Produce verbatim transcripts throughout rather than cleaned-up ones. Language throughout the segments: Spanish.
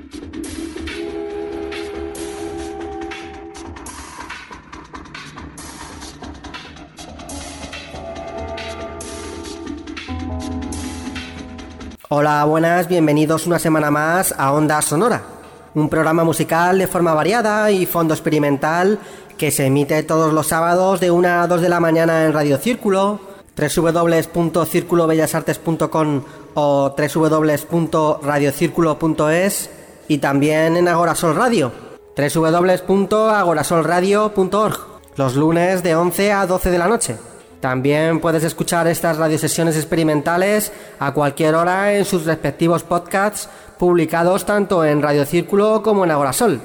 Hola, buenas, bienvenidos una semana más a Onda Sonora, un programa musical de forma variada y fondo experimental que se emite todos los sábados de una a dos de la mañana en Radio Círculo, doble u doble u doble u punto círculo bellas artes punto com o doble u doble u doble u punto radio círculo punto es y también en Agorasol Radio, doble u doble u doble u punto agorasol radio punto org, los lunes de once a doce de la noche. También puedes escuchar estas radiosesiones experimentales a cualquier hora en sus respectivos podcasts publicados tanto en Radio Círculo como en Agorasol.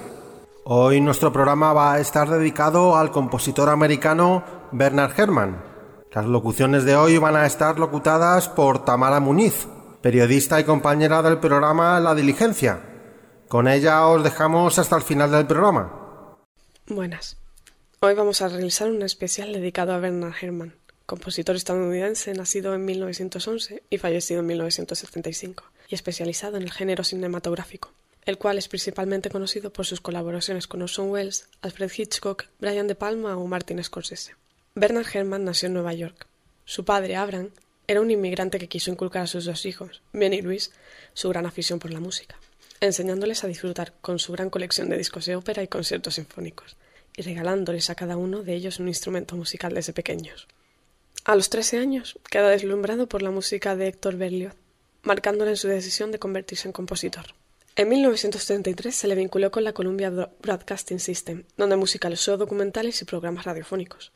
Hoy nuestro programa va a estar dedicado al compositor americano Bernard Herrmann. Las locuciones de hoy van a estar locutadas por Tamara Muñiz, periodista y compañera del programa La Diligencia. Con ella os dejamos hasta el final del programa. Buenas. Hoy vamos a realizar un especial dedicado a Bernard Herrmann, compositor estadounidense nacido en mil novecientos once y fallecido en mil novecientos setenta y cinco, y especializado en el género cinematográfico, el cual es principalmente conocido por sus colaboraciones con Orson Welles, Alfred Hitchcock, Brian De Palma o Martin Scorsese. Bernard Herrmann nació en Nueva York. Su padre, Abraham, era un inmigrante que quiso inculcar a sus dos hijos, Ben y Luis, su gran afición por la música, enseñándoles a disfrutar con su gran colección de discos de ópera y conciertos sinfónicos, y regalándoles a cada uno de ellos un instrumento musical desde pequeños. A los trece años queda deslumbrado por la música de Héctor Berlioz, marcándole en su decisión de convertirse en compositor. En mil novecientos treinta y tres se le vinculó con la Columbia Broadcasting System, donde musicalizó documentales y programas radiofónicos.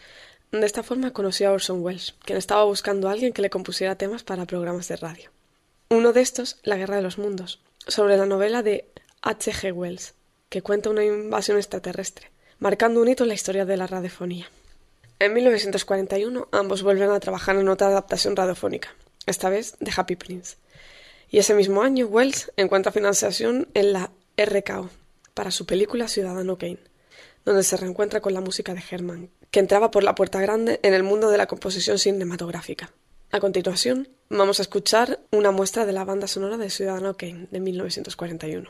De esta forma conoció a Orson Welles, quien estaba buscando a alguien que le compusiera temas para programas de radio. Uno de estos, La Guerra de los Mundos, sobre la novela de H G Wells, que cuenta una invasión extraterrestre, marcando un hito en la historia de la radiofonía. En mil novecientos cuarenta y uno ambos vuelven a trabajar en otra adaptación radiofónica, esta vez de Happy Prince. Y ese mismo año Welles encuentra financiación en la R K O para su película Ciudadano Kane, donde se reencuentra con la música de Herrmann, que entraba por la puerta grande en el mundo de la composición cinematográfica. A continuación, vamos a escuchar una muestra de la banda sonora de Ciudadano Kane de mil novecientos cuarenta y uno.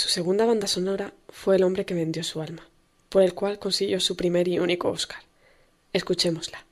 segunda banda sonora fue El hombre que vendió su alma, por el cual consiguió su primer y único Oscar. Escuchémosla.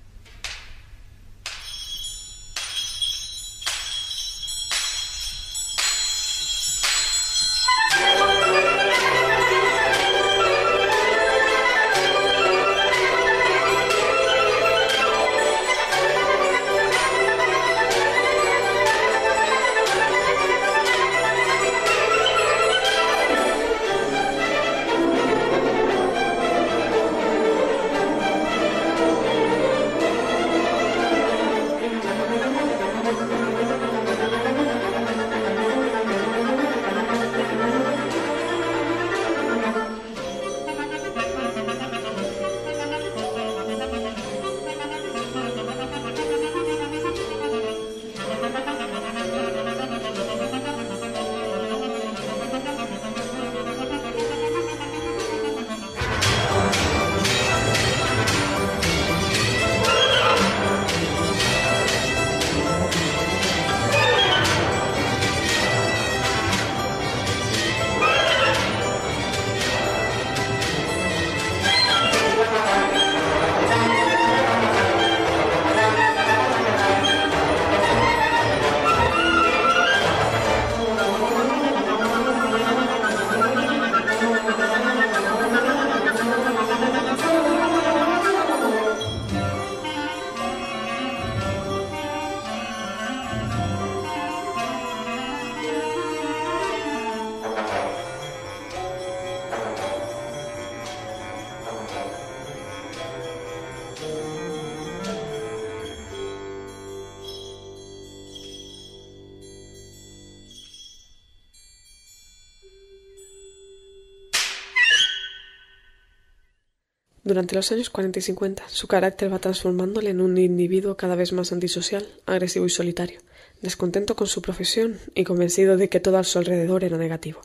Durante los años cuarenta y cincuenta, su carácter va transformándole en un individuo cada vez más antisocial, agresivo y solitario, descontento con su profesión y convencido de que todo a su alrededor era negativo.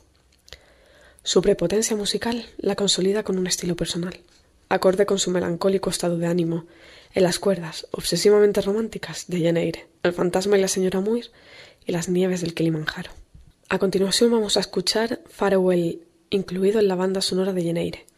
Su prepotencia musical la consolida con un estilo personal, acorde con su melancólico estado de ánimo, en las cuerdas obsesivamente románticas de Jane Eyre, El fantasma y la señora Muir y Las nieves del Kilimanjaro. A continuación vamos a escuchar Farewell, incluido en la banda sonora de Jane Eyre.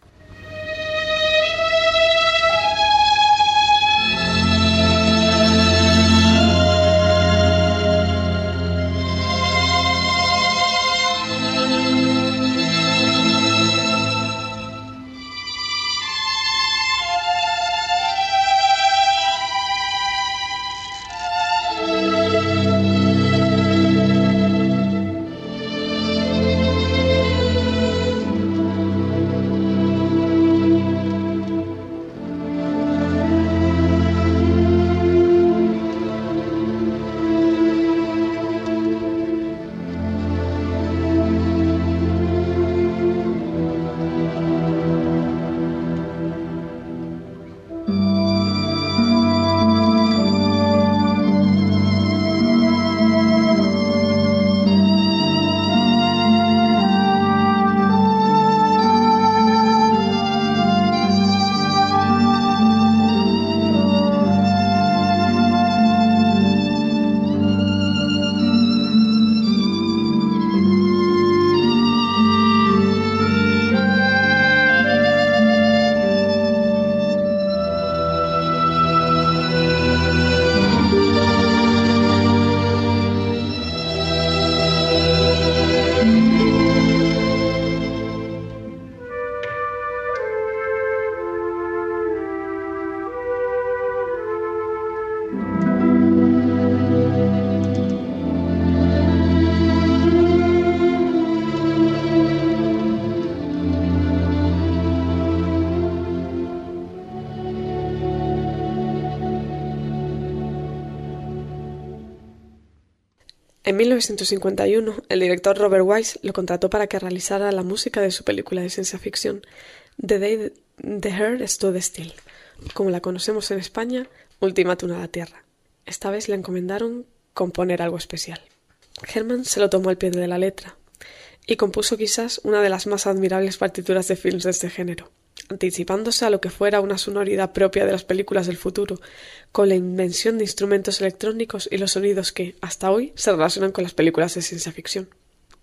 En mil novecientos cincuenta y uno, el director Robert Wise lo contrató para que realizara la música de su película de ciencia ficción The Day the Earth Stood Still, como la conocemos en España, Ultimátum a la Tierra. Esta vez le encomendaron componer algo especial. Herman se lo tomó al pie de la letra y compuso quizás una de las más admirables partituras de films de este género, anticipándose a lo que fuera una sonoridad propia de las películas del futuro, con la invención de instrumentos electrónicos y los sonidos que, hasta hoy, se relacionan con las películas de ciencia ficción.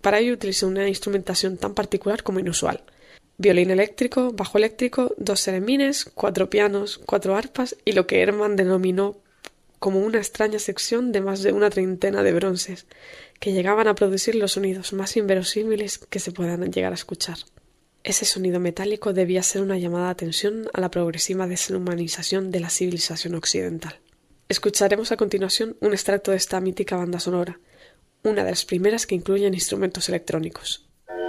Para ello utilizó una instrumentación tan particular como inusual. Violín eléctrico, bajo eléctrico, dos teremines, cuatro pianos, cuatro arpas y lo que Herrmann denominó como una extraña sección de más de una treintena de bronces, que llegaban a producir los sonidos más inverosímiles que se puedan llegar a escuchar. Ese sonido metálico debía ser una llamada de atención a la progresiva deshumanización de la civilización occidental. Escucharemos a continuación un extracto de esta mítica banda sonora, una de las primeras que incluyen instrumentos electrónicos.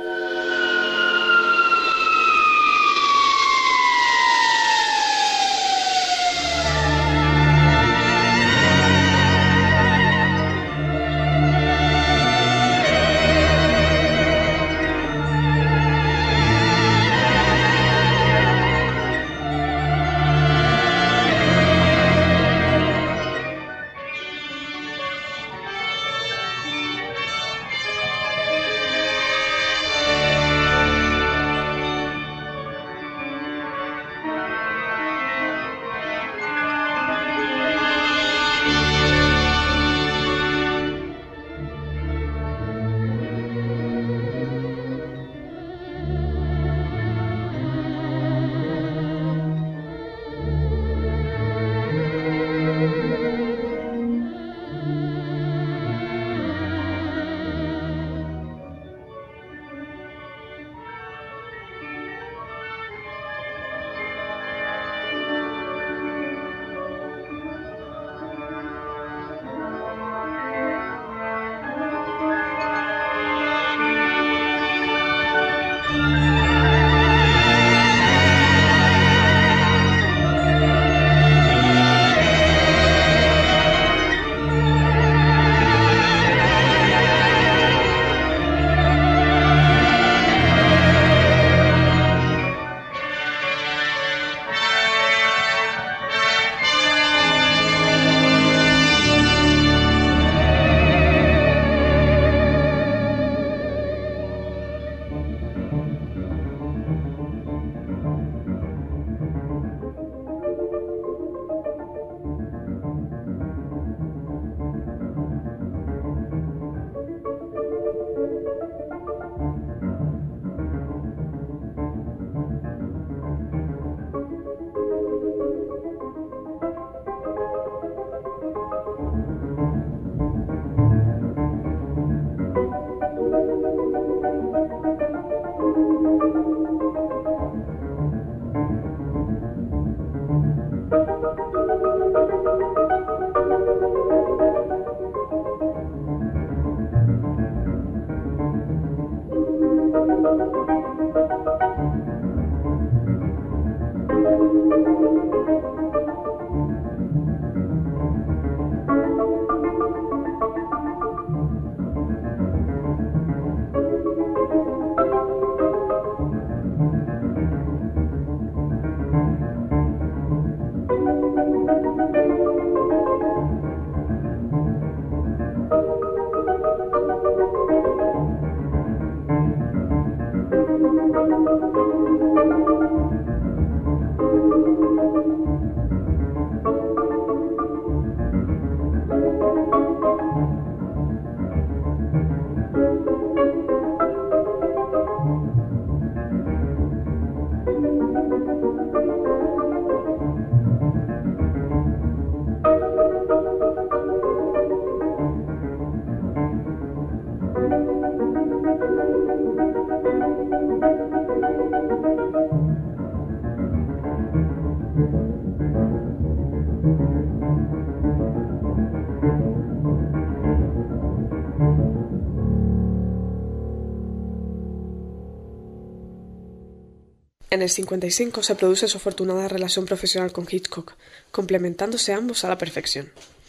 En el cincuenta y cinco se produce su afortunada relación profesional con Hitchcock, complementándose ambos a la perfección.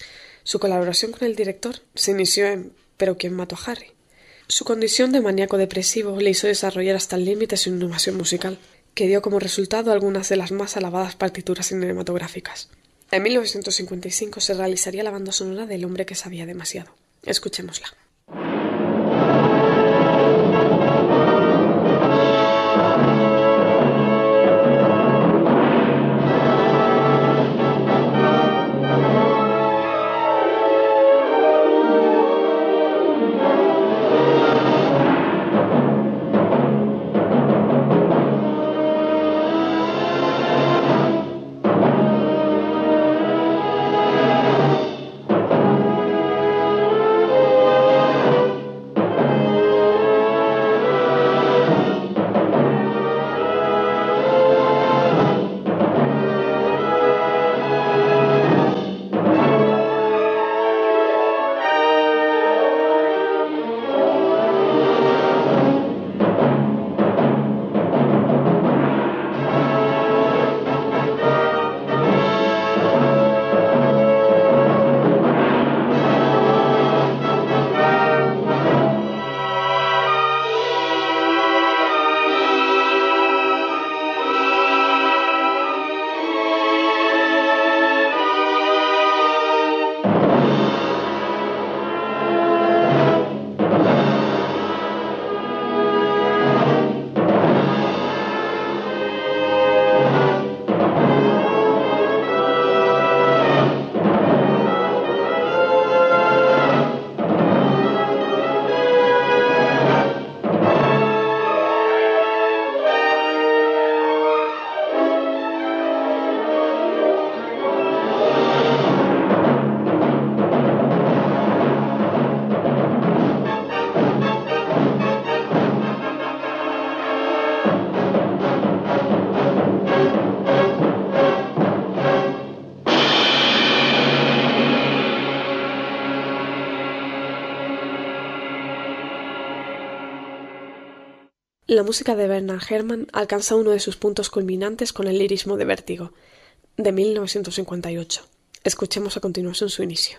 Su colaboración con el director se inició en «Pero ¿quién mató a Harry?». Su condición de maníaco depresivo le hizo desarrollar hasta el límite su innovación musical, que dio como resultado algunas de las más alabadas partituras cinematográficas. En mil novecientos cincuenta y cinco se realizaría la banda sonora del hombre que sabía demasiado. Escuchémosla. La música de Bernard Herrmann alcanza uno de sus puntos culminantes con el lirismo de Vértigo, de mil novecientos cincuenta y ocho. Escuchemos a continuación su inicio.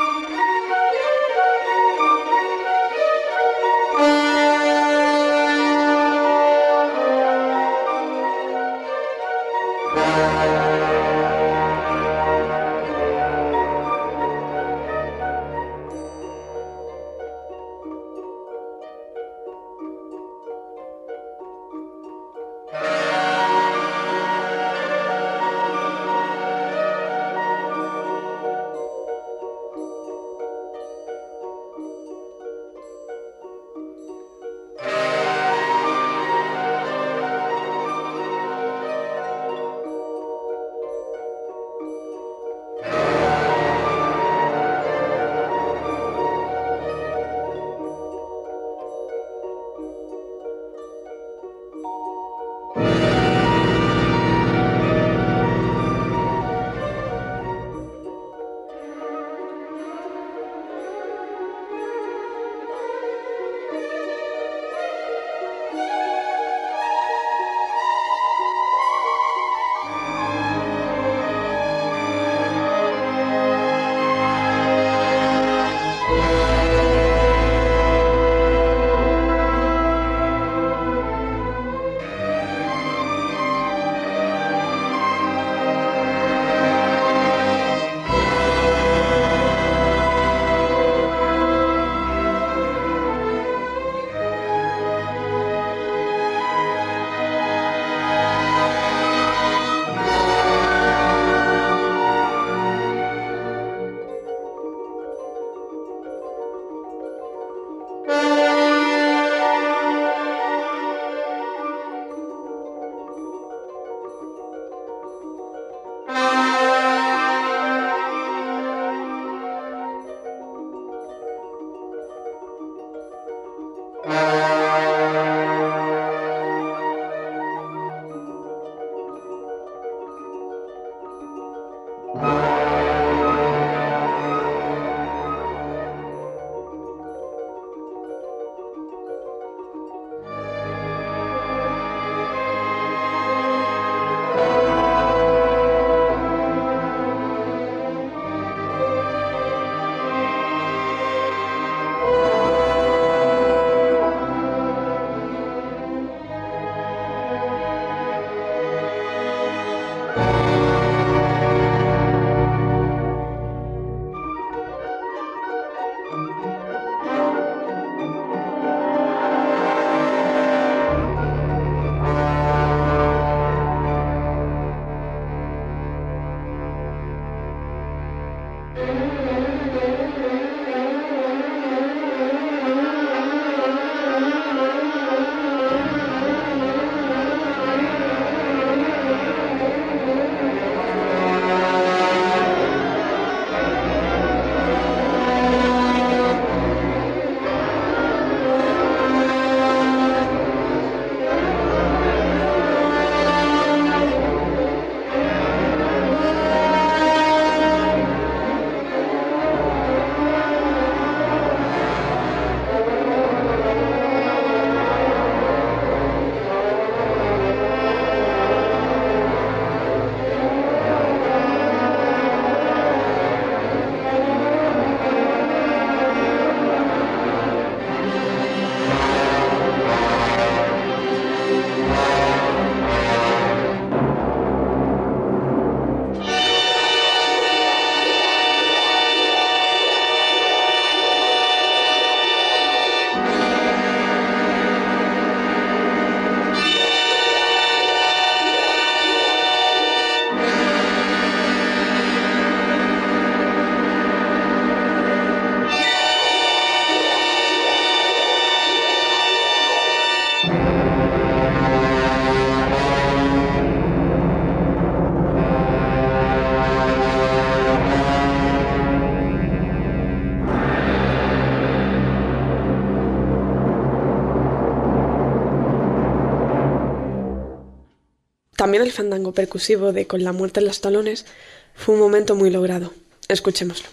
También el fandango percusivo de Con la muerte en los talones fue un momento muy logrado. Escuchémoslo.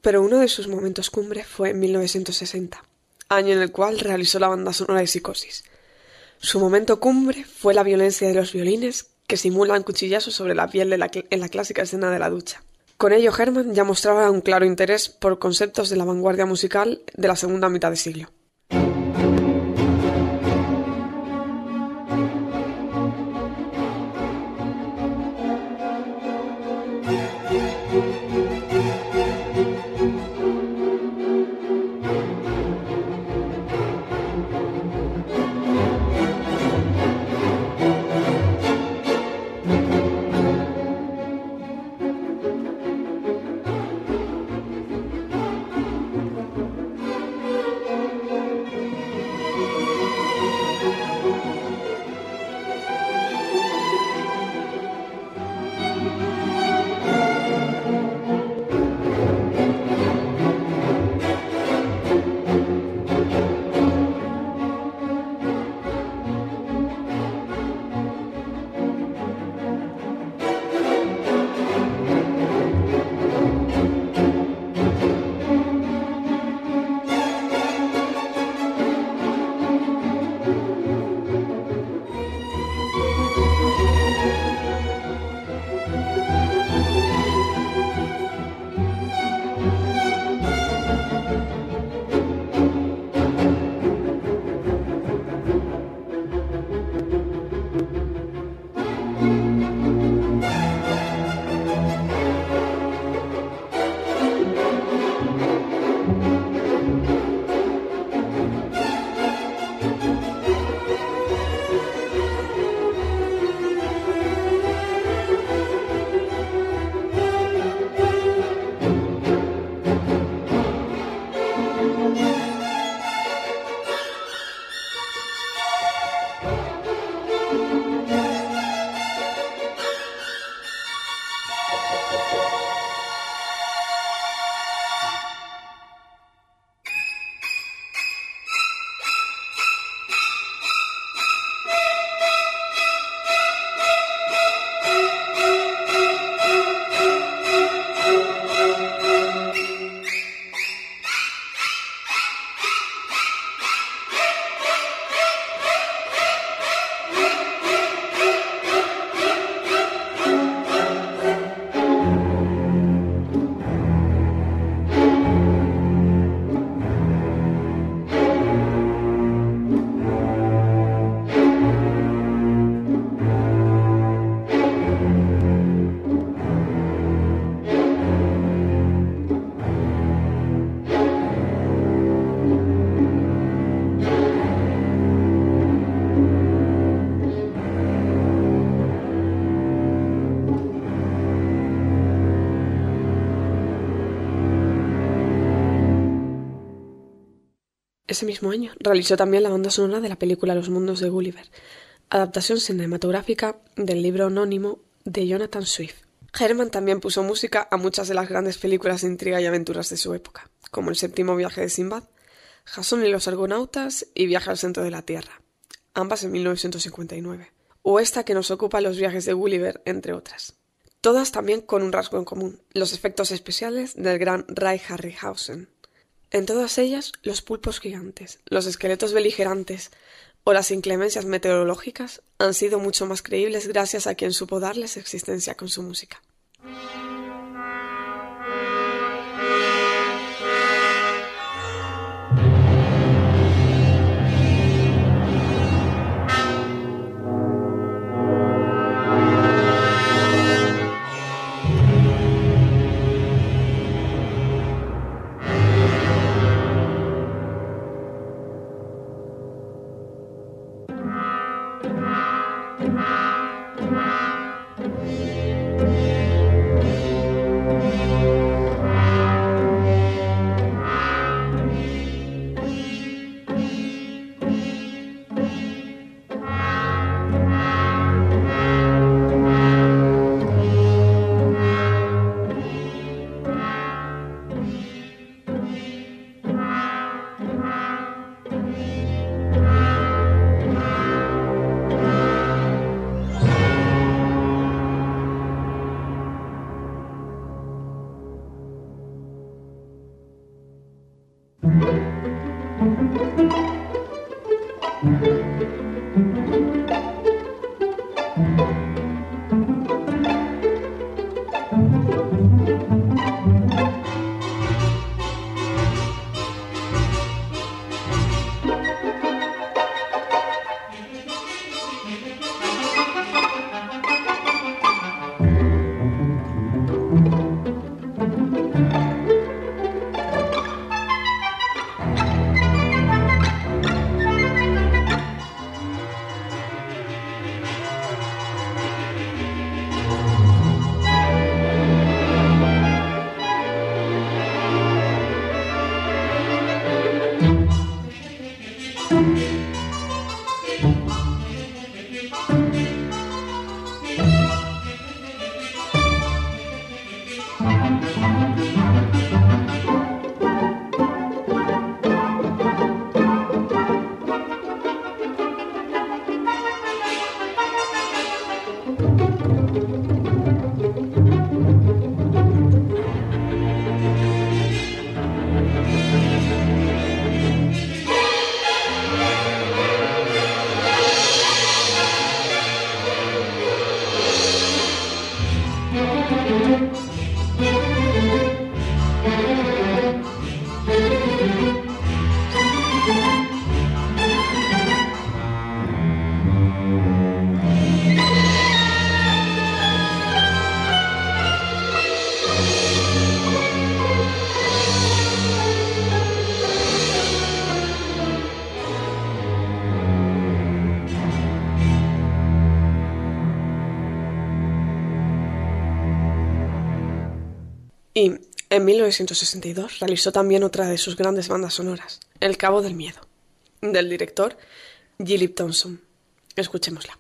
pero uno de sus momentos cumbre fue en mil novecientos sesenta, año en el cual realizó la banda sonora de Psicosis. Su momento cumbre fue la violencia de los violines que simulan cuchillazos sobre la piel de la cl- en la clásica escena de la ducha. Con ello, Herrmann ya mostraba un claro interés por conceptos de la vanguardia musical de la segunda mitad de siglo. Ese mismo año realizó también la banda sonora de la película Los mundos de Gulliver, adaptación cinematográfica del libro anónimo de Jonathan Swift. Herrmann también puso música a muchas de las grandes películas de intriga y aventuras de su época, como El séptimo viaje de Sinbad, Jasón y los argonautas y Viaje al centro de la Tierra, ambas en mil novecientos cincuenta y nueve, o esta que nos ocupa, Los viajes de Gulliver, entre otras. Todas también con un rasgo en común, los efectos especiales del gran Ray Harryhausen. En todas ellas, los pulpos gigantes, los esqueletos beligerantes o las inclemencias meteorológicas han sido mucho más creíbles gracias a quien supo darles existencia con su música. Thank you. Y en mil novecientos sesenta y dos realizó también otra de sus grandes bandas sonoras, El Cabo del Miedo, del director Gilip Thompson. Escuchémosla.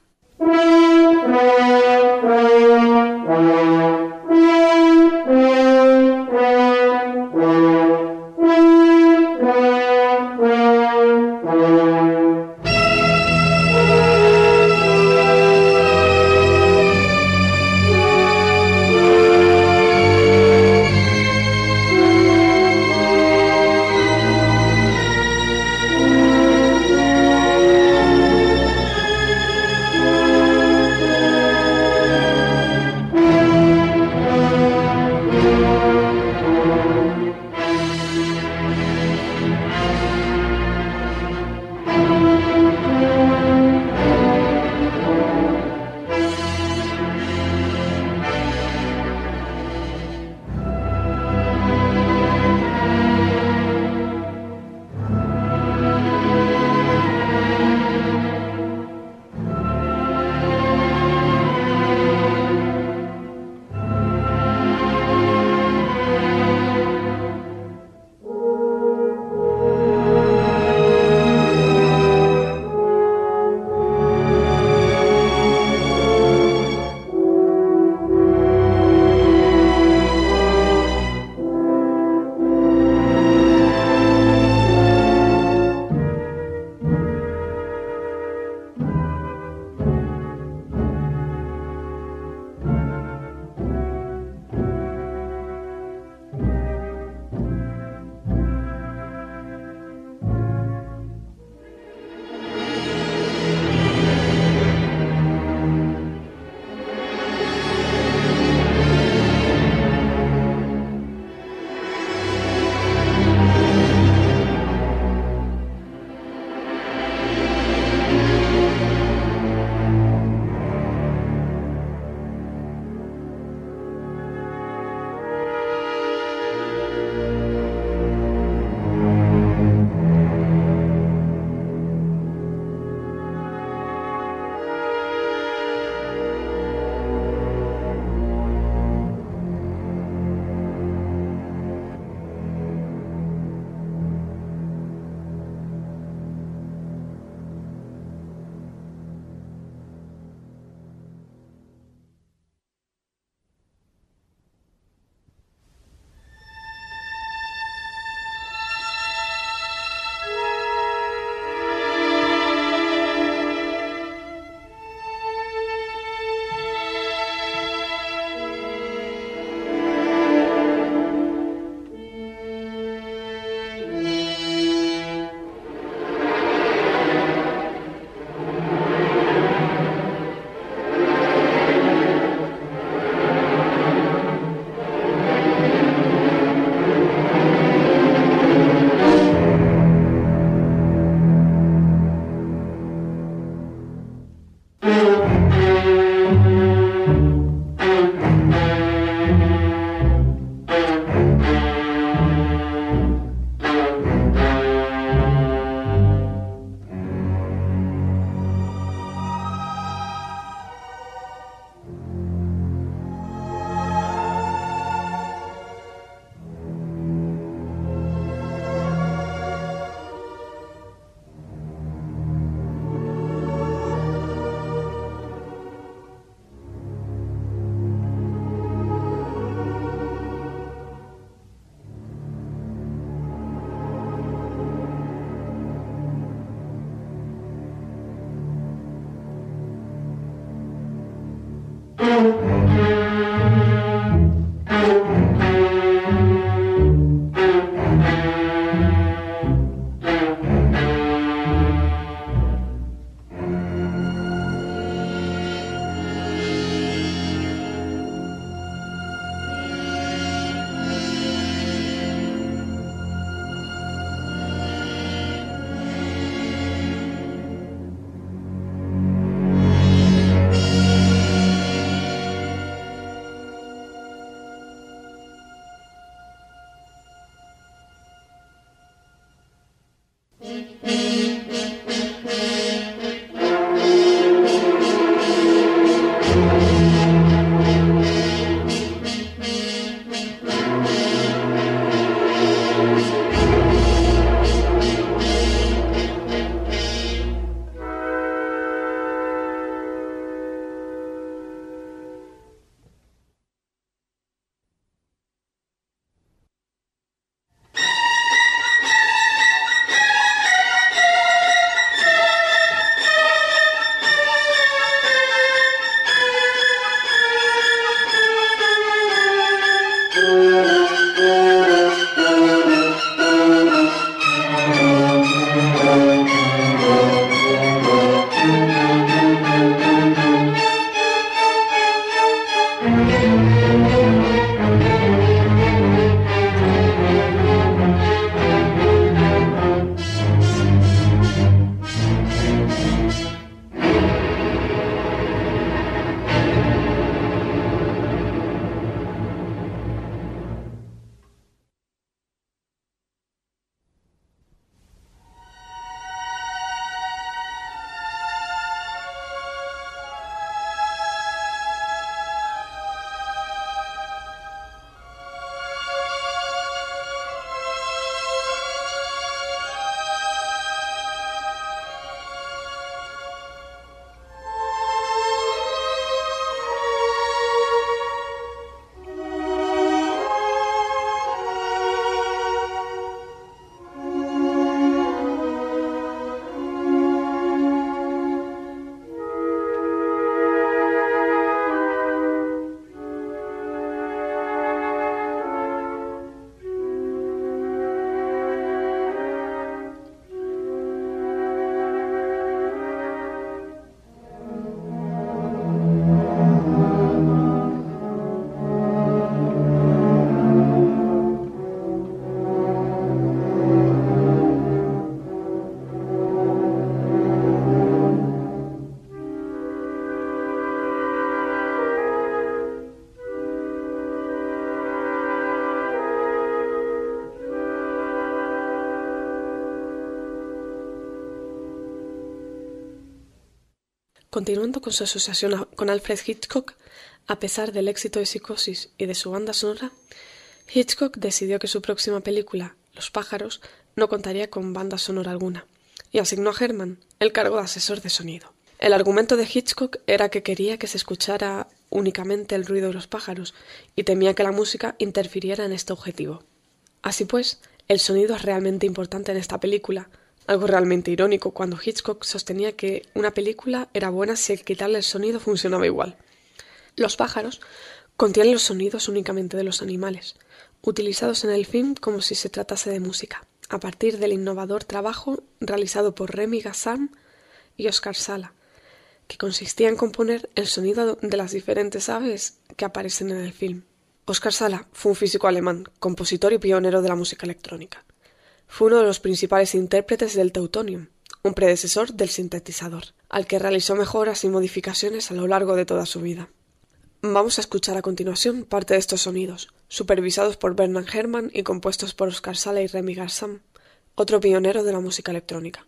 Continuando con su asociación con Alfred Hitchcock, a pesar del éxito de Psicosis y de su banda sonora, Hitchcock decidió que su próxima película, Los pájaros, no contaría con banda sonora alguna, y asignó a Herman el cargo de asesor de sonido. El argumento de Hitchcock era que quería que se escuchara únicamente el ruido de los pájaros y temía que la música interfiriera en este objetivo. Así pues, el sonido es realmente importante en esta película, algo realmente irónico cuando Hitchcock sostenía que una película era buena si al quitarle el sonido funcionaba igual. Los pájaros contienen los sonidos únicamente de los animales, utilizados en el film como si se tratase de música, a partir del innovador trabajo realizado por Remy Gassam y Oscar Sala, que consistía en componer el sonido de las diferentes aves que aparecen en el film. Oscar Sala fue un físico alemán, compositor y pionero de la música electrónica. Fue uno de los principales intérpretes del Teutonium, un predecesor del sintetizador, al que realizó mejoras y modificaciones a lo largo de toda su vida. Vamos a escuchar a continuación parte de estos sonidos, supervisados por Bernard Herrmann y compuestos por Oscar Sala y Remy Gassam, otro pionero de la música electrónica.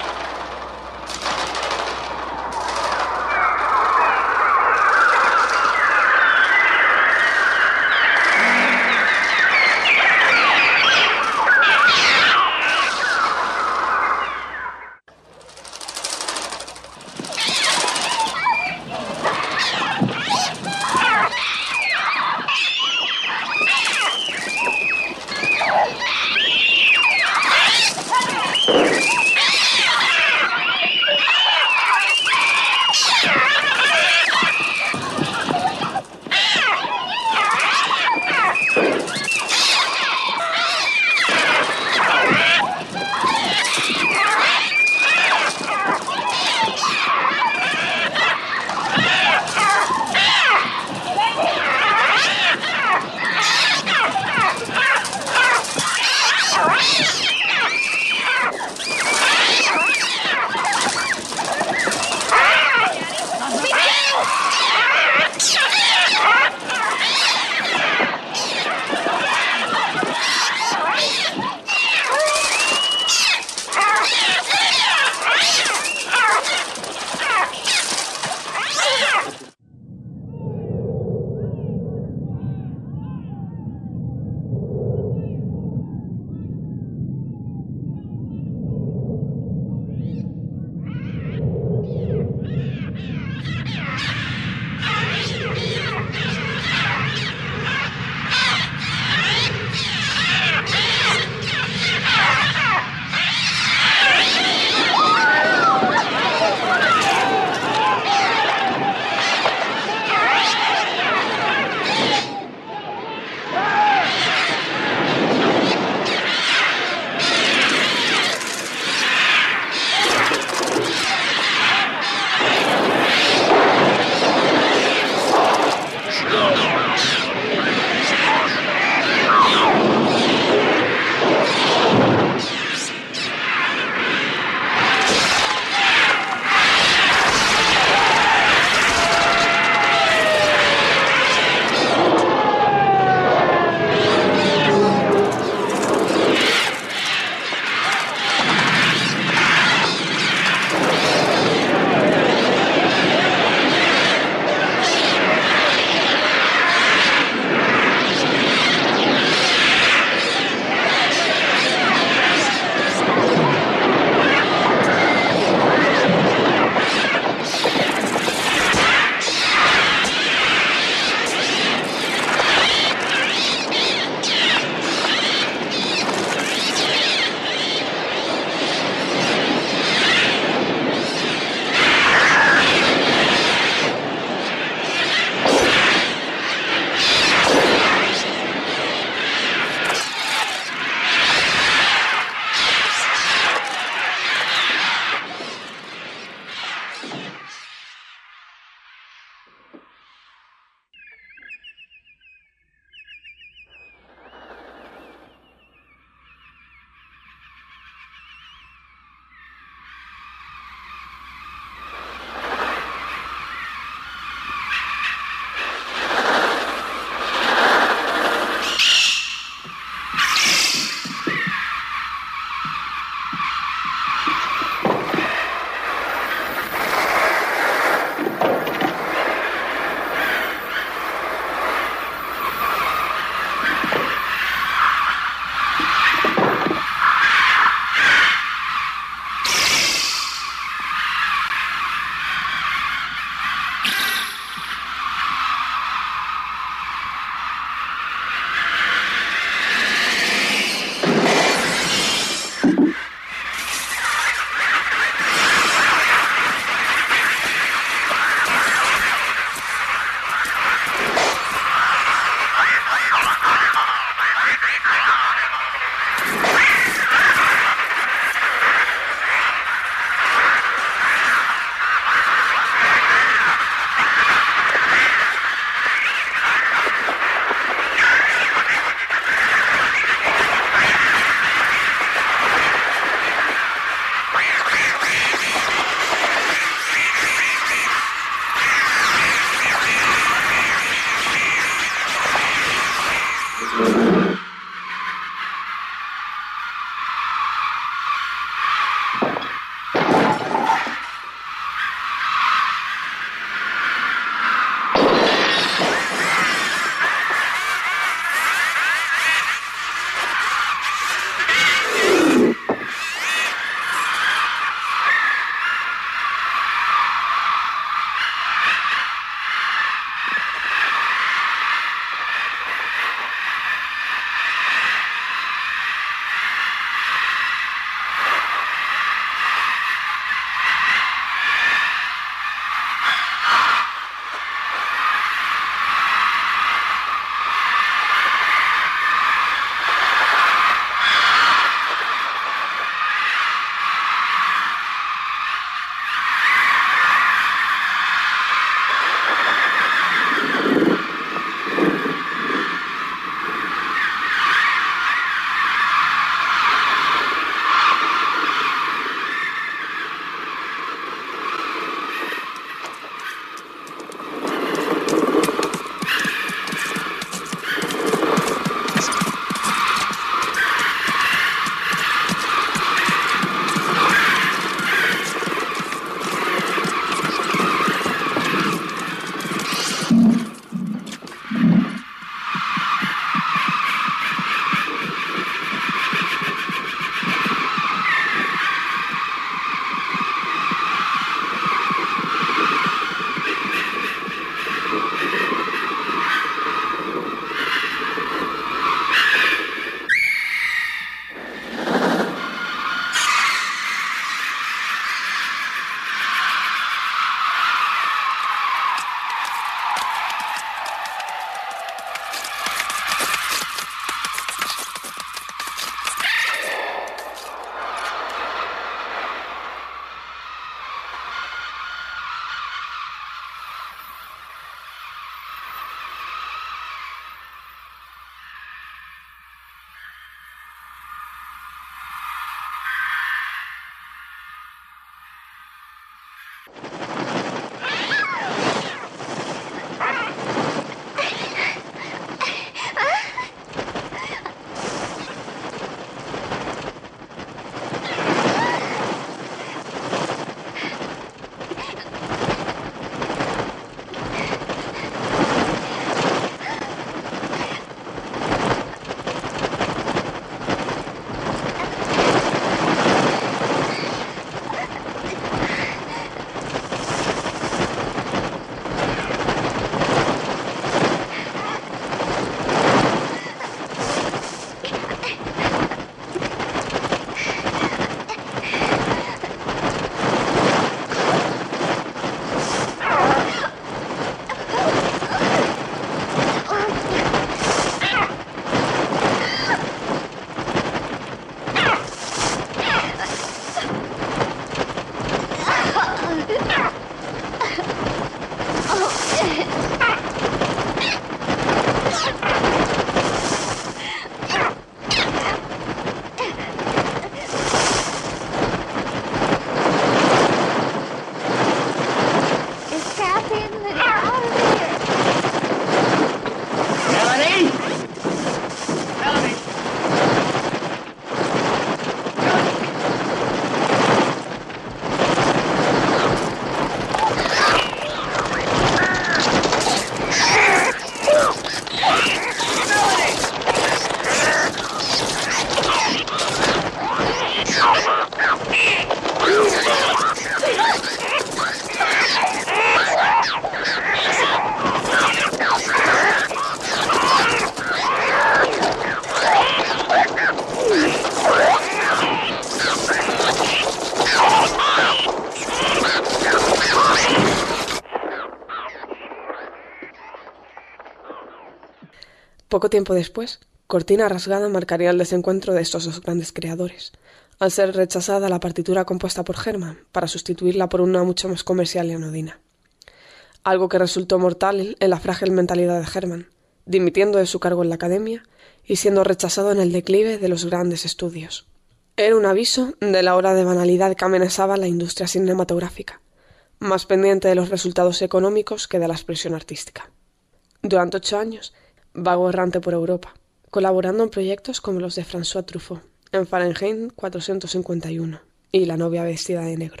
Poco tiempo después, Cortina Rasgada marcaría el desencuentro de estos dos grandes creadores, al ser rechazada la partitura compuesta por Herrmann para sustituirla por una mucho más comercial y anodina. Algo que resultó mortal en la frágil mentalidad de Herrmann, dimitiendo de su cargo en la academia y siendo rechazado en el declive de los grandes estudios. Era un aviso de la hora de banalidad que amenazaba la industria cinematográfica, más pendiente de los resultados económicos que de la expresión artística. Durante ocho años, vagó errante por Europa, colaborando en proyectos como los de François Truffaut, en Fahrenheit cuatrocientos cincuenta y uno y La novia vestida de negro.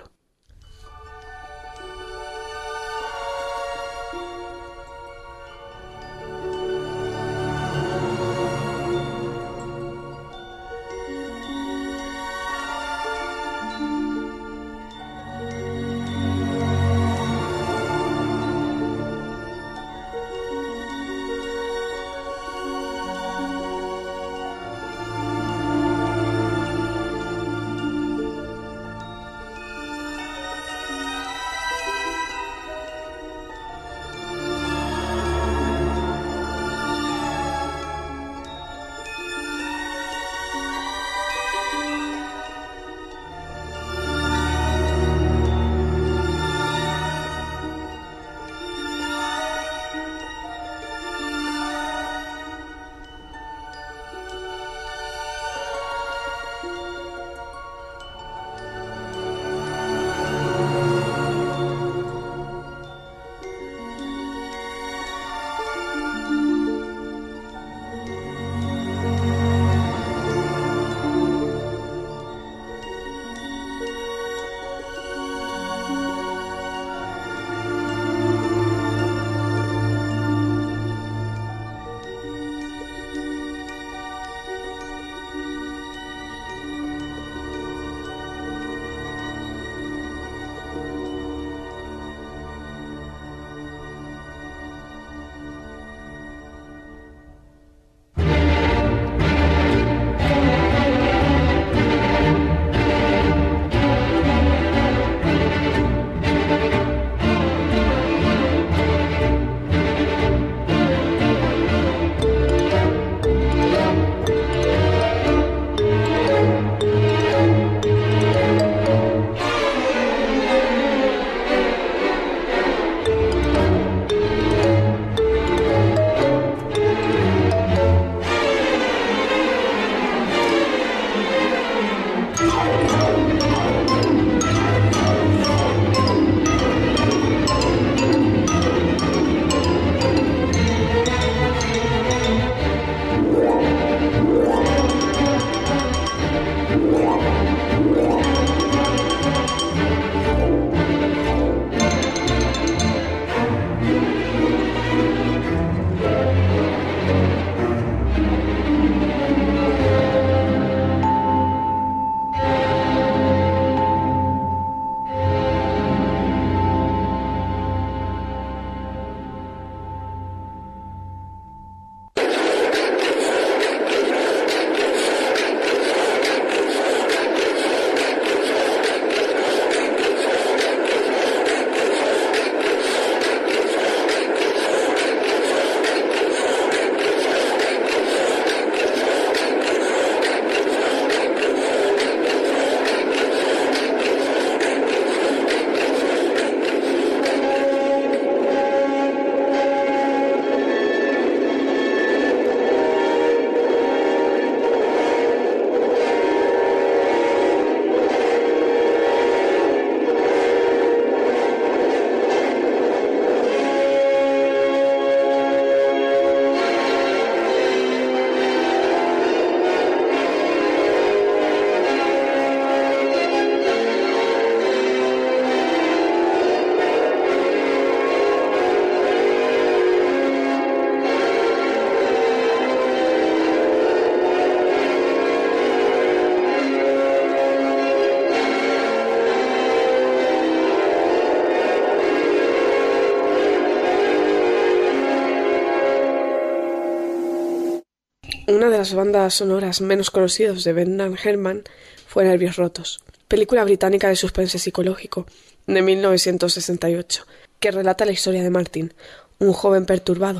Una de las bandas sonoras menos conocidas de Bernard Herrmann fue Nervios rotos, película británica de suspense psicológico de mil novecientos sesenta y ocho, que relata la historia de Martin, un joven perturbado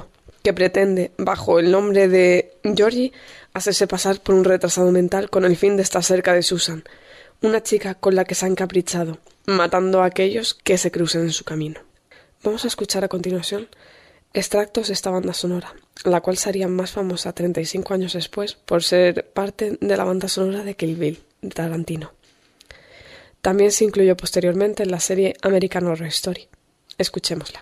que pretende, bajo el nombre de Georgie, hacerse pasar por un retrasado mental con el fin de estar cerca de Susan, una chica con la que se ha encaprichado, matando a aquellos que se crucen en su camino. Vamos a escuchar a continuación extractos de esta banda sonora, la cual sería más famosa treinta y cinco años después por ser parte de la banda sonora de Kill Bill, de Tarantino. También se incluyó posteriormente en la serie American Horror Story. Escuchémosla.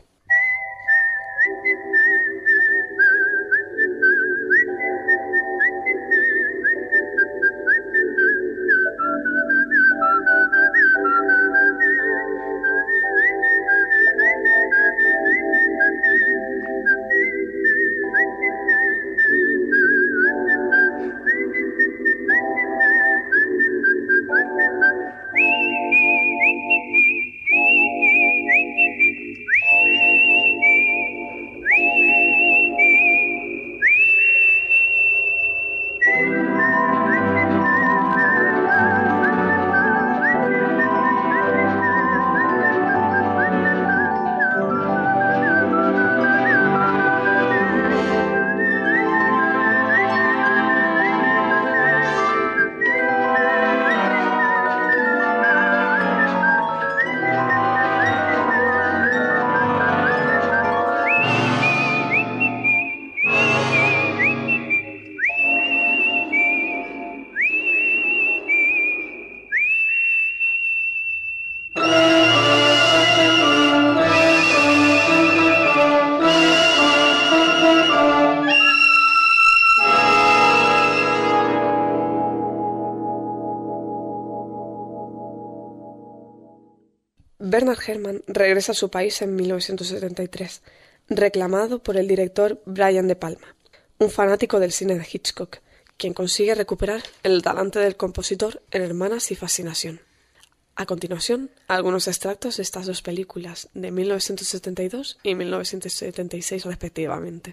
Bernard Herrmann regresa a su país en mil novecientos setenta y tres, reclamado por el director Brian De Palma, un fanático del cine de Hitchcock, quien consigue recuperar el talante del compositor en Hermanas y Fascinación. A continuación, algunos extractos de estas dos películas de mil novecientos setenta y dos y mil novecientos setenta y seis respectivamente.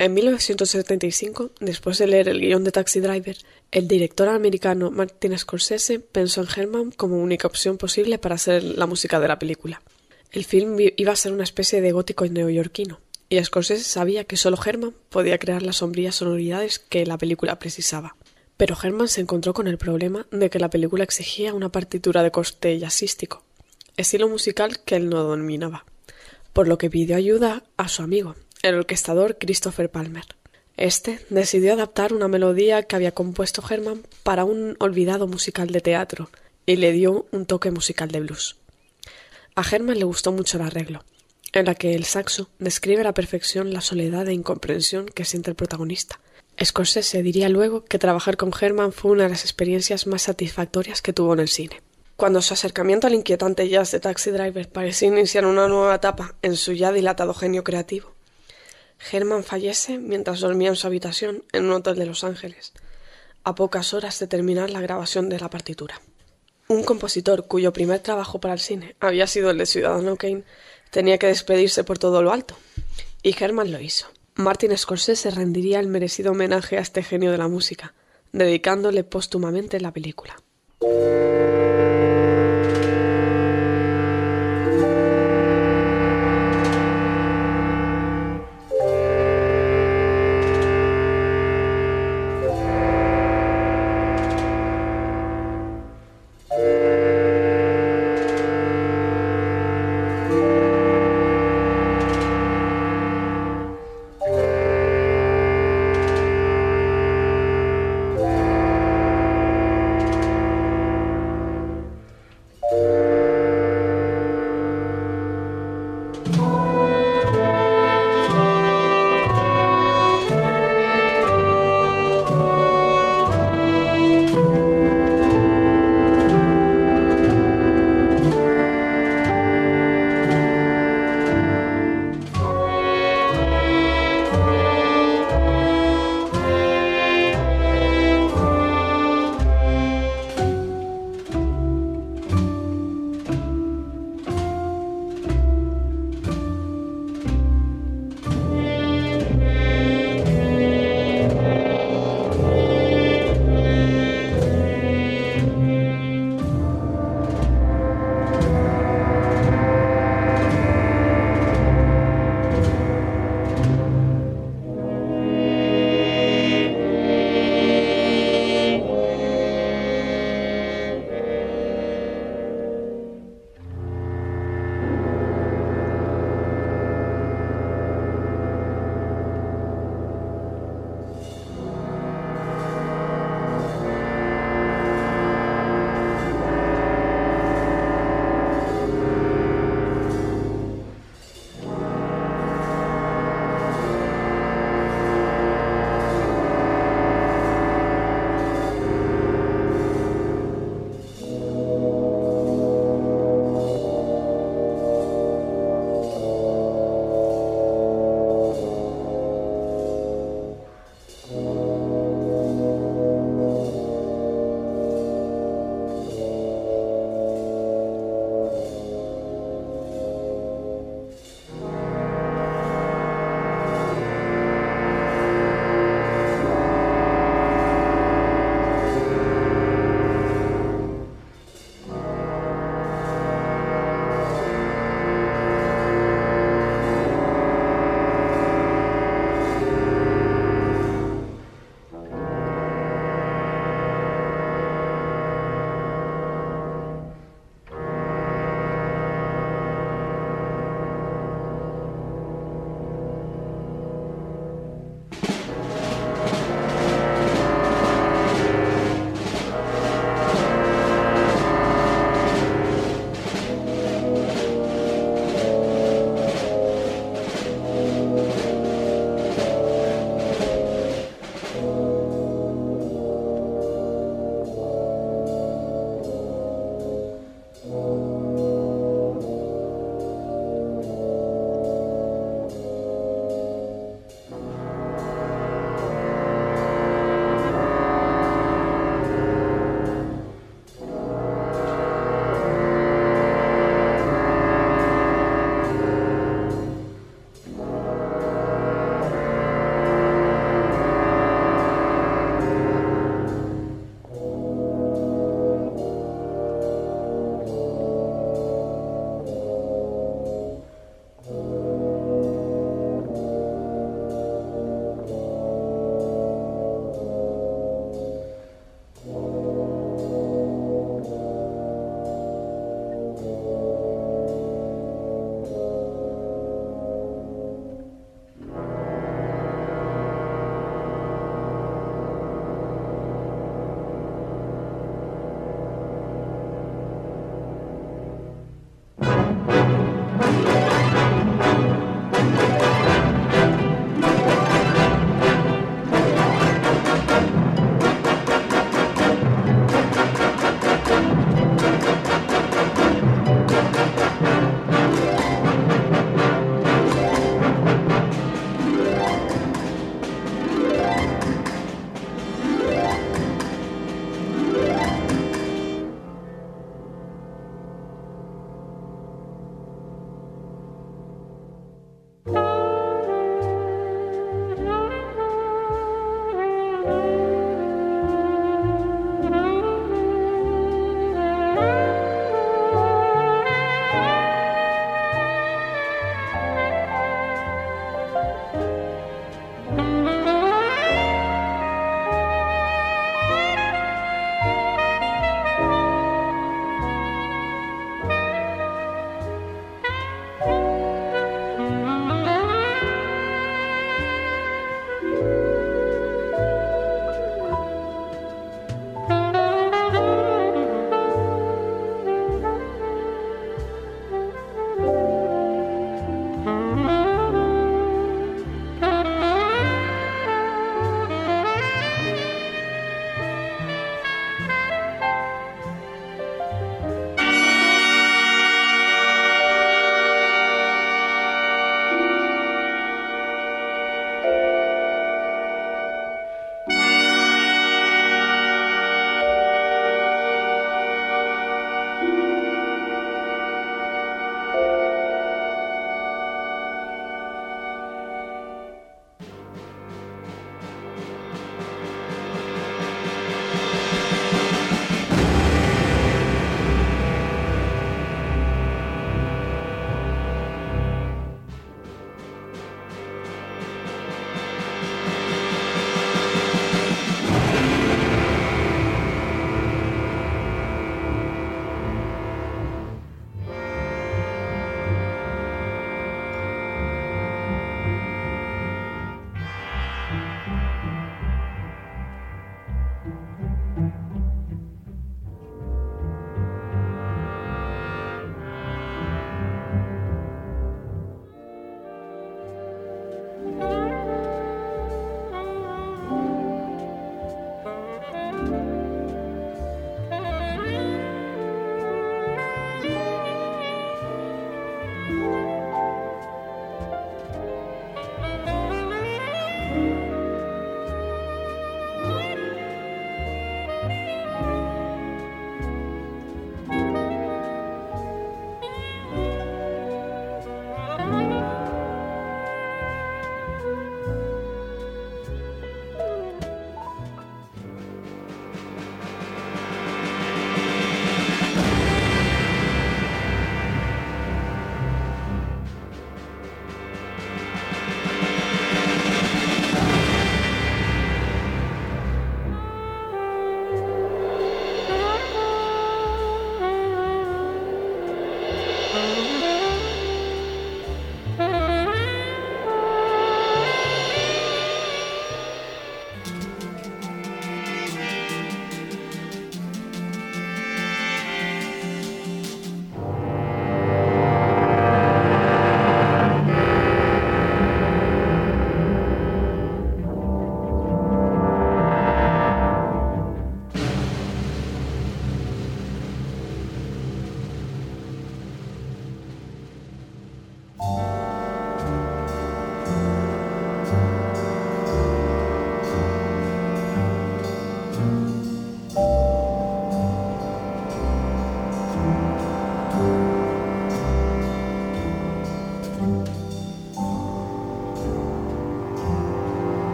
En mil novecientos setenta y cinco, después de leer el guión de Taxi Driver, el director americano Martin Scorsese pensó en Herman como única opción posible para hacer la música de la película. El film iba a ser una especie de gótico neoyorquino, y Scorsese sabía que solo Herman podía crear las sombrías sonoridades que la película precisaba. Pero Herman se encontró con el problema de que la película exigía una partitura de corte jazzístico, estilo musical que él no dominaba, por lo que pidió ayuda a su amigo, el orquestador Christopher Palmer. Este decidió adaptar una melodía que había compuesto Herman para un olvidado musical de teatro y le dio un toque musical de blues. A Herman le gustó mucho el arreglo, en la que el saxo describe a la perfección la soledad e incomprensión que siente el protagonista. Scorsese diría luego que trabajar con Herman fue una de las experiencias más satisfactorias que tuvo en el cine. Cuando su acercamiento al inquietante jazz de Taxi Driver parecía iniciar una nueva etapa en su ya dilatado genio creativo, Herman fallece mientras dormía en su habitación en un hotel de Los Ángeles, a pocas horas de terminar la grabación de la partitura. Un compositor cuyo primer trabajo para el cine había sido el de Ciudadano Kane tenía que despedirse por todo lo alto, y Herman lo hizo. Martin Scorsese rendiría el merecido homenaje a este genio de la música, dedicándole póstumamente la película.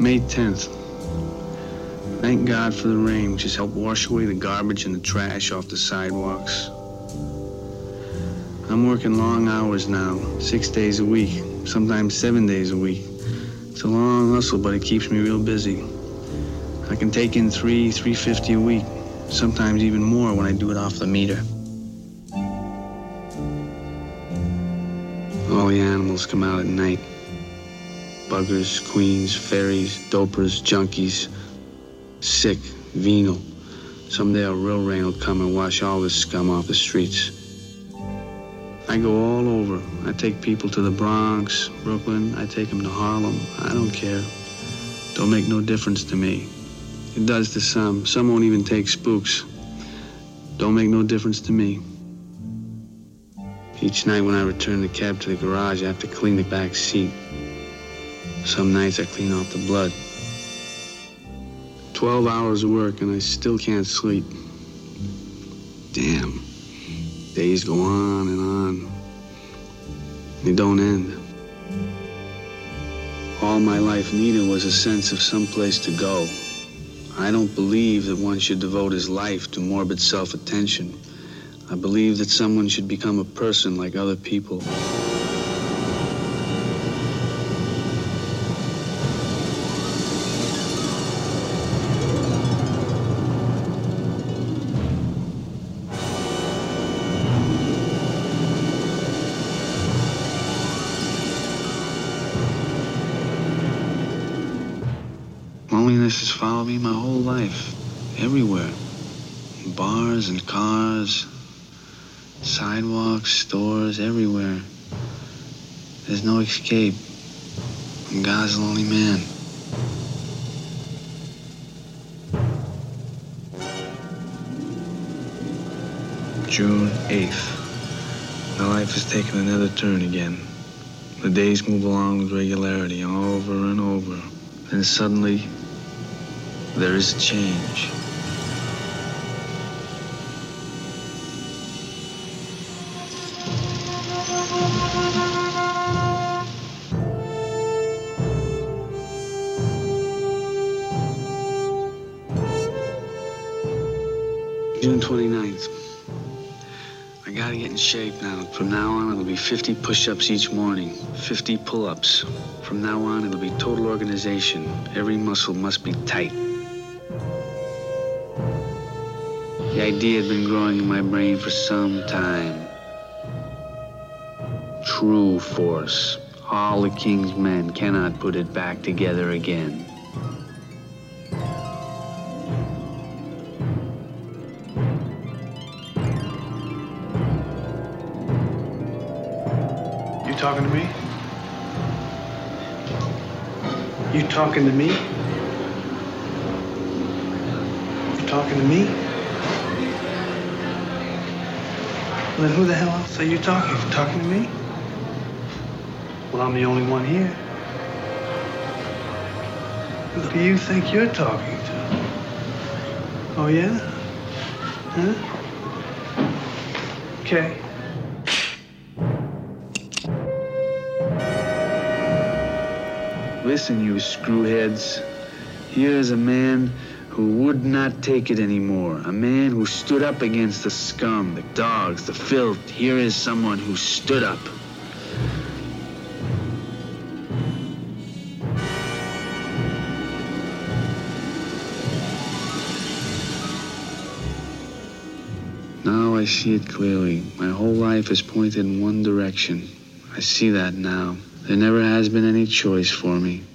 May tenth. Thank God for the rain, which has helped wash away the garbage and the trash off the sidewalks. I'm working long hours now, six days a week, sometimes seven days a week. It's a long hustle, but it keeps me real busy. I can take in three, three fifty a week, sometimes even more when I do it off the meter. All the animals come out at night. Buggers, queens, fairies, dopers, junkies, sick, venal. Someday a real rain will come and wash all this scum off the streets. I go all over. I take people to the Bronx, Brooklyn. I take them to Harlem. I don't care. Don't make no difference to me. It does to some. Some won't even take spooks. Don't make no difference to me. Each night when I return the cab to the garage, I have to clean the back seat. Some nights I clean off the blood. Twelve hours of work and I still can't sleep. Damn. Days go on and on. They don't end. All my life needed was a sense of someplace to go. I don't believe that one should devote his life to morbid self-attention. I believe that someone should become a person like other people. Loneliness has followed me my whole life, everywhere. In bars and cars, sidewalks, stores, everywhere. There's no escape. I'm God's lonely man. June eighth. My life has taken another turn again. The days move along with regularity, over and over. Then suddenly, there is a change. June twenty-ninth. I gotta get in shape now. From now on, it'll be fifty push-ups each morning, fifty pull-ups. From now on, it'll be total organization. Every muscle must be tight. The idea had been growing in my brain for some time. True force. All the king's men cannot put it back together again. You talking to me? You talking to me? You talking to me? Well, then who the hell else are you talking to? Talking to me? Well, I'm the only one here. Who do you think you're talking to? Oh, yeah? Huh? Okay. Listen, you screwheads. Here is a man who would not take it anymore. A man who stood up against the scum, the dogs, the filth. Here is someone who stood up. Now I see it clearly. My whole life is pointed in one direction. I see that now. There never has been any choice for me.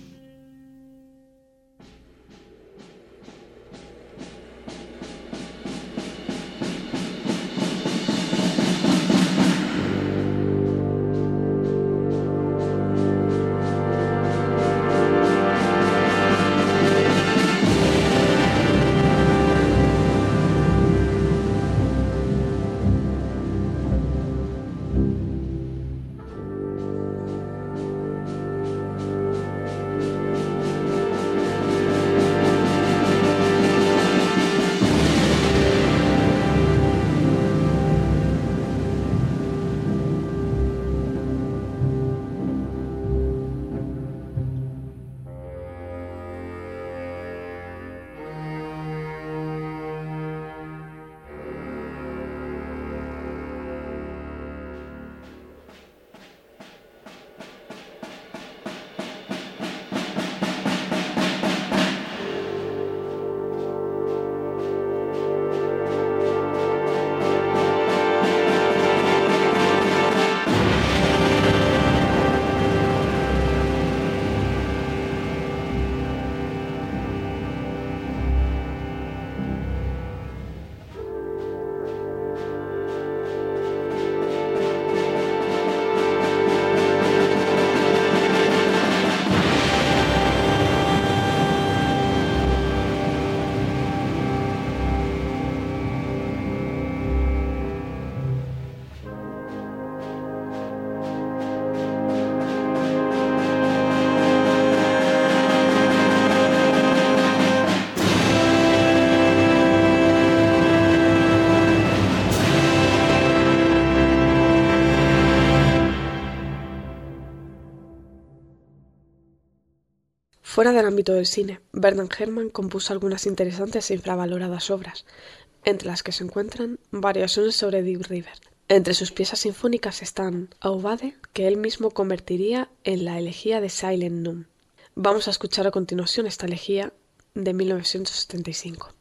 Fuera del ámbito del cine, Bernard Herrmann compuso algunas interesantes e infravaloradas obras, entre las que se encuentran variaciones sobre Deep River. Entre sus piezas sinfónicas están Aubade, que él mismo convertiría en la elegía de Silent Noon. Vamos a escuchar a continuación esta elegía de mil novecientos setenta y cinco.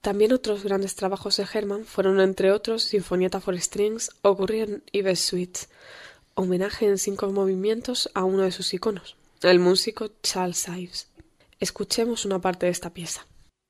También otros grandes trabajos de Herman fueron, entre otros, Sinfonietta for Strings o Current Ives Suites, homenaje en cinco movimientos a uno de sus iconos, el músico Charles Ives. Escuchemos una parte de esta pieza.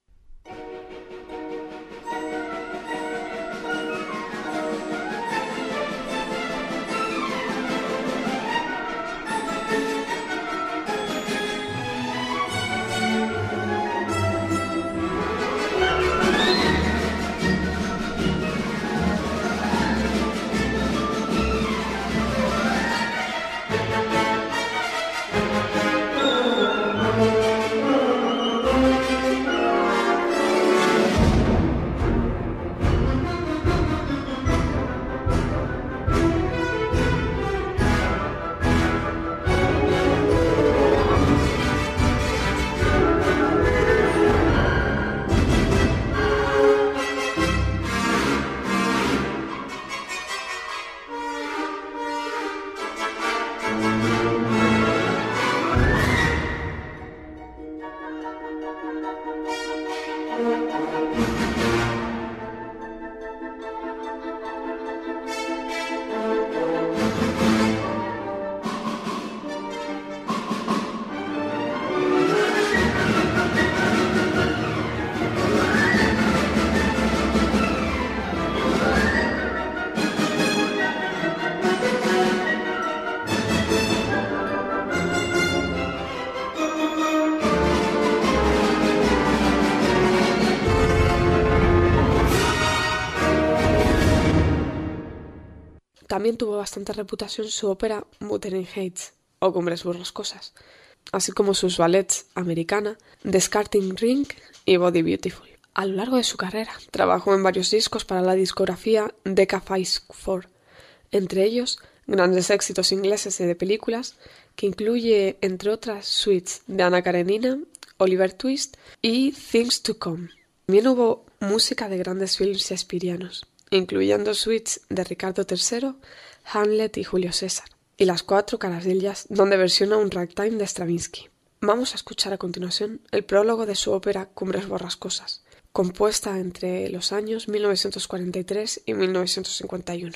También tuvo bastante reputación su ópera Wuthering Heights, o Cumbres Borrascosas, así como sus ballets Americana, The Skirting Ring y Body Beautiful. A lo largo de su carrera, trabajó en varios discos para la discografía Decca Phase cuatro, entre ellos grandes éxitos ingleses y de películas, que incluye, entre otras, suites de Anna Karenina, Oliver Twist y Things to Come. También hubo música de grandes films shakespearianos, incluyendo suites de Ricardo tercero, Hamlet y Julio César, y Las cuatro caras del jazz, donde versiona un ragtime de Stravinsky. Vamos a escuchar a continuación el prólogo de su ópera Cumbres Borrascosas, compuesta entre los años mil novecientos cuarenta y tres y mil novecientos cincuenta y uno.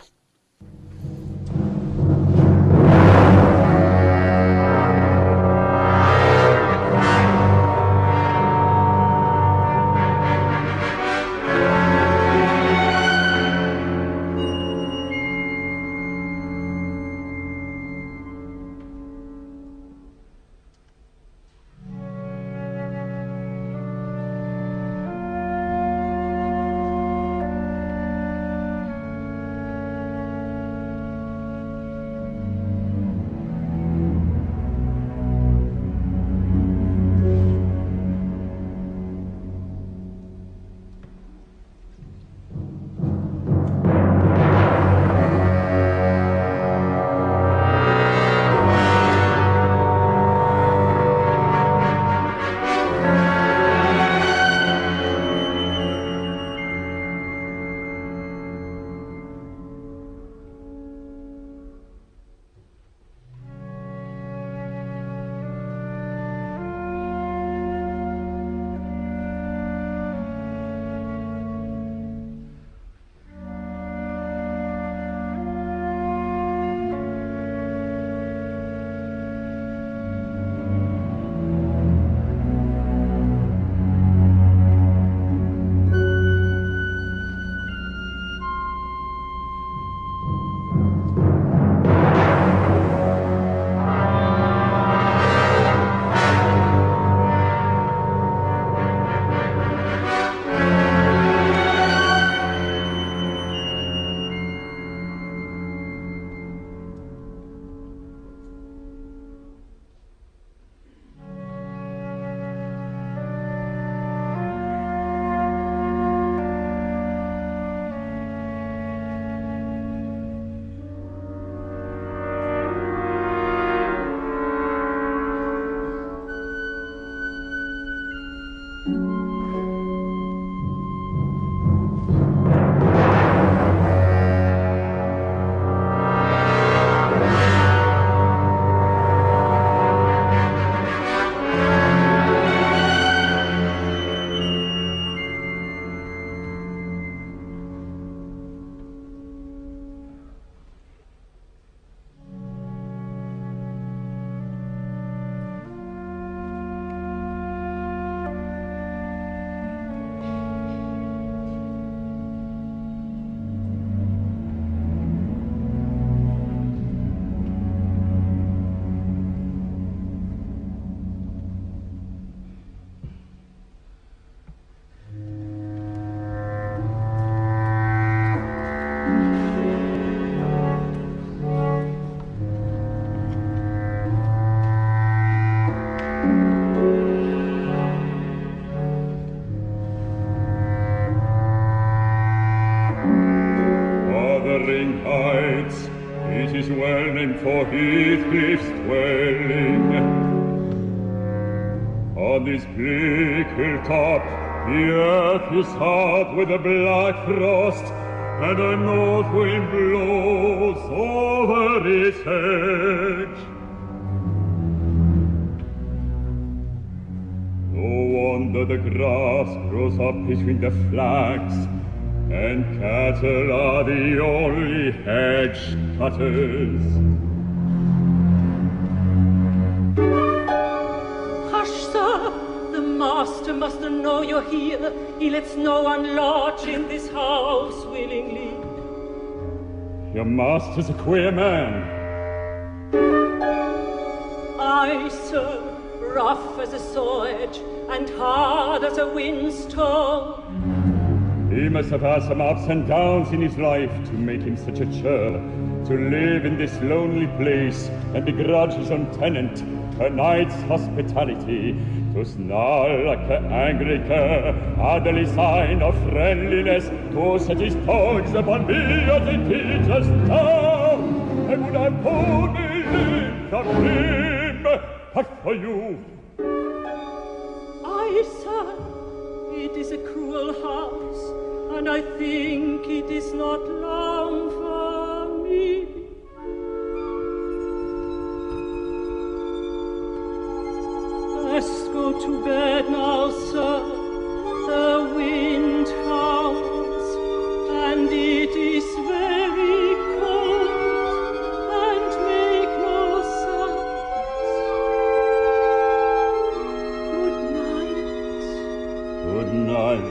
for Heathcliff's dwelling. On this bleak hilltop, the earth is hard with a black frost, and a north wind blows over its edge. No wonder the grass grows up between the flags, and cattle are the only hedge cutters. Hush, sir! The master must know you're here. He lets no one lodge in this house willingly. Your master's a queer man. Aye, sir, rough as a saw edge and hard as a windstorm. He must have had some ups and downs in his life to make him such a churl, to live in this lonely place and begrudge his own tenant a night's hospitality, to snarl like an angry cur, hardly sign of friendliness, to set his tongues upon me as he teaches now. I would have told me of him, but for you. Aye, sir, it is a cruel house, and I think it is not long for me. Let's go to bed now, sir. The wind howls, and it is very cold, and make no sound. Good night. Good night.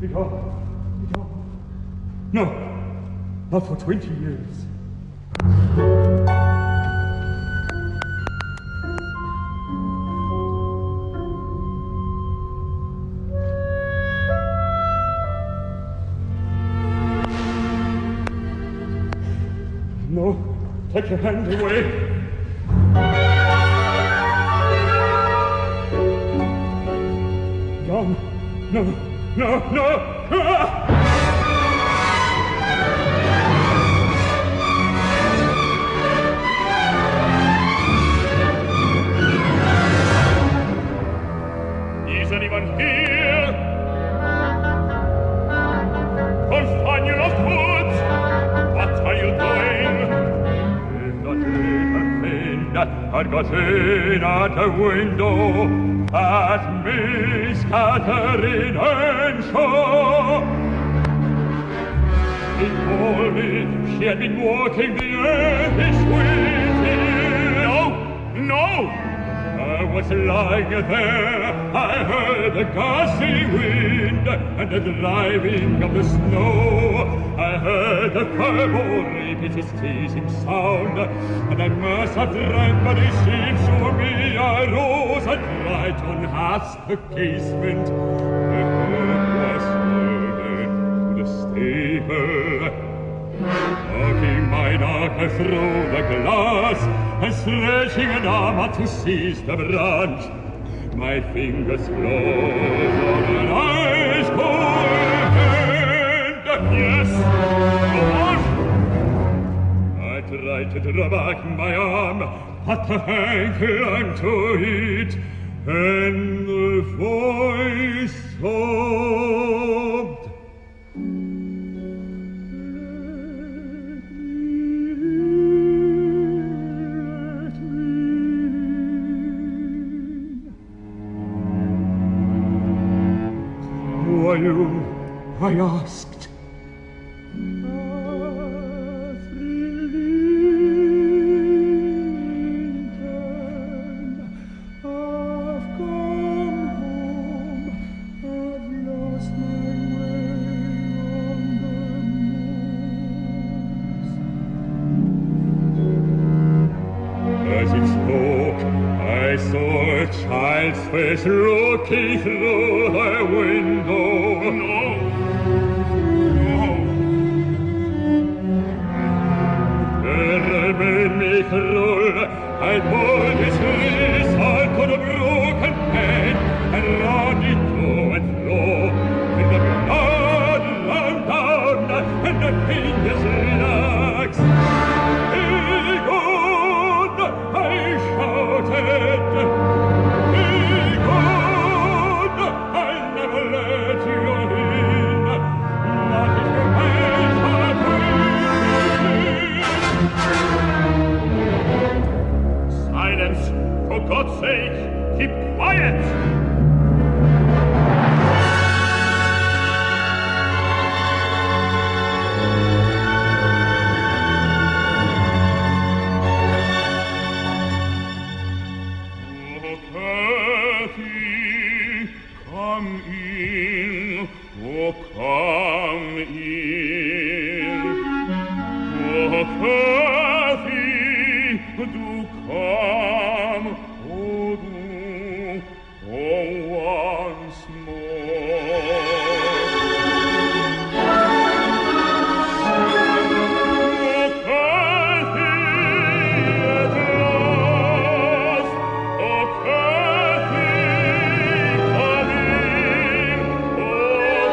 Begone, begone. No, not for twenty years. No, take your hand away. Gone. No, no, no. Ah! Is anyone here? Companion of woods, what are you doing? I'd got in at the window at Miss Catherine Henshaw. He told me she had been walking the earthish with him. No, no! I was lying there, I heard the gusty wind and the driving of the snow. I heard the fireball repeat its teasing sound, and I must have drank, but it seems to me I rose and tried to unhasp the casement. The cook was hurried to the stable, knocking my knocker through the glass and stretching an arm out to seize the branch. My fingers closed on an ice cold hand. Yes, go on. I tried to draw back my arm, but the hand clung to it, and the voice sobbed. Are you? I asked. As it spoke, I saw a child's face looking through the window. No! No! Terror made me cruel. I pulled his wrist out to the broken pen and ran it to and fro. And the blood ran down and the fingers relaxed. Be good! I shouted. For God's sake, keep quiet!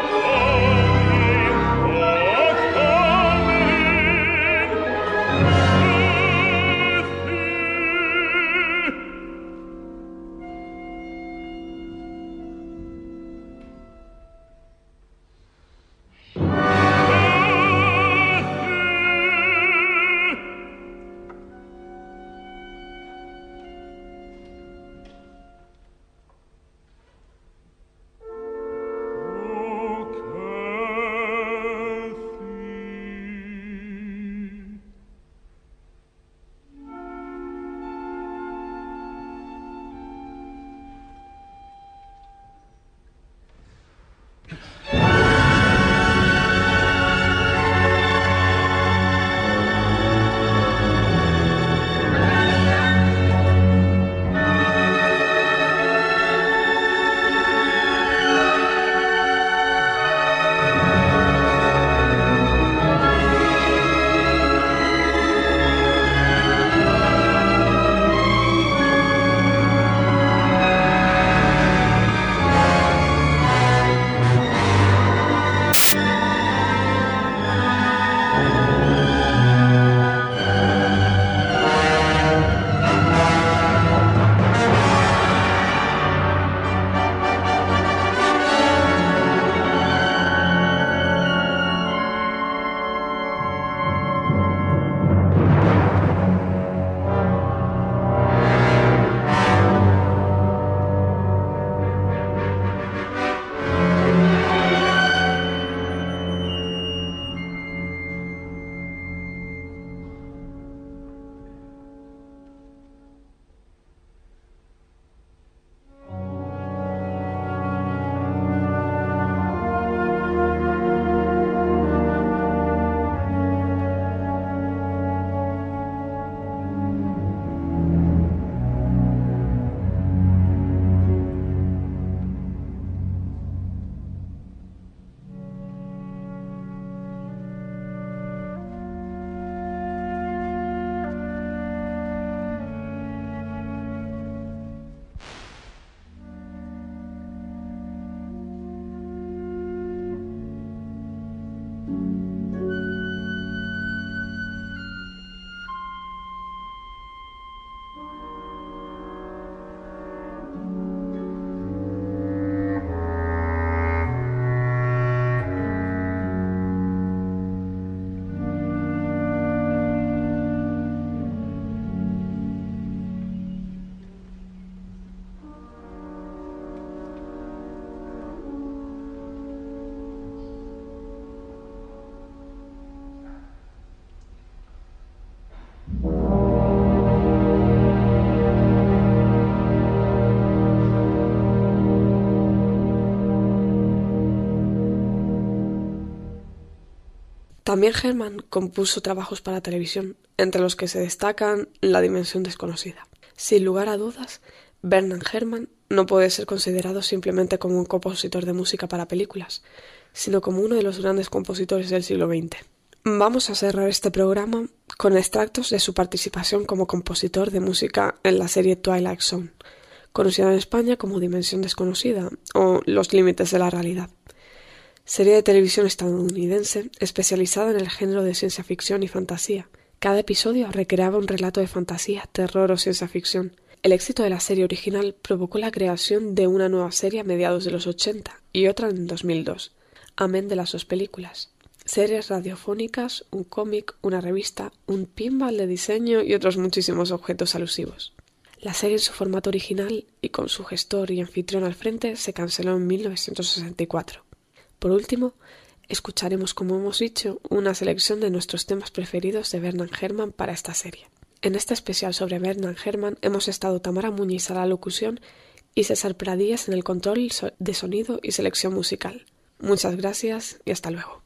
Thank you. También Herrmann compuso trabajos para televisión, entre los que se destacan La dimensión desconocida. Sin lugar a dudas, Bernard Herrmann no puede ser considerado simplemente como un compositor de música para películas, sino como uno de los grandes compositores del siglo veinte. Vamos a cerrar este programa con extractos de su participación como compositor de música en la serie Twilight Zone, conocida en España como Dimensión desconocida o Los límites de la realidad. Serie de televisión estadounidense especializada en el género de ciencia ficción y fantasía. Cada episodio recreaba un relato de fantasía, terror o ciencia ficción. El éxito de la serie original provocó la creación de una nueva serie a mediados de los ochenta y otra en dos mil dos, amén de las dos películas. Series radiofónicas, un cómic, una revista, un pinball de diseño y otros muchísimos objetos alusivos. La serie en su formato original y con su gestor y anfitrión al frente se canceló en mil novecientos sesenta y cuatro. Por último, escucharemos, como hemos dicho, una selección de nuestros temas preferidos de Bernard Herrmann para esta serie. En este especial sobre Bernard Herrmann hemos estado Tamara Muñiz a la locución y César Pradillas en el control de sonido y selección musical. Muchas gracias y hasta luego.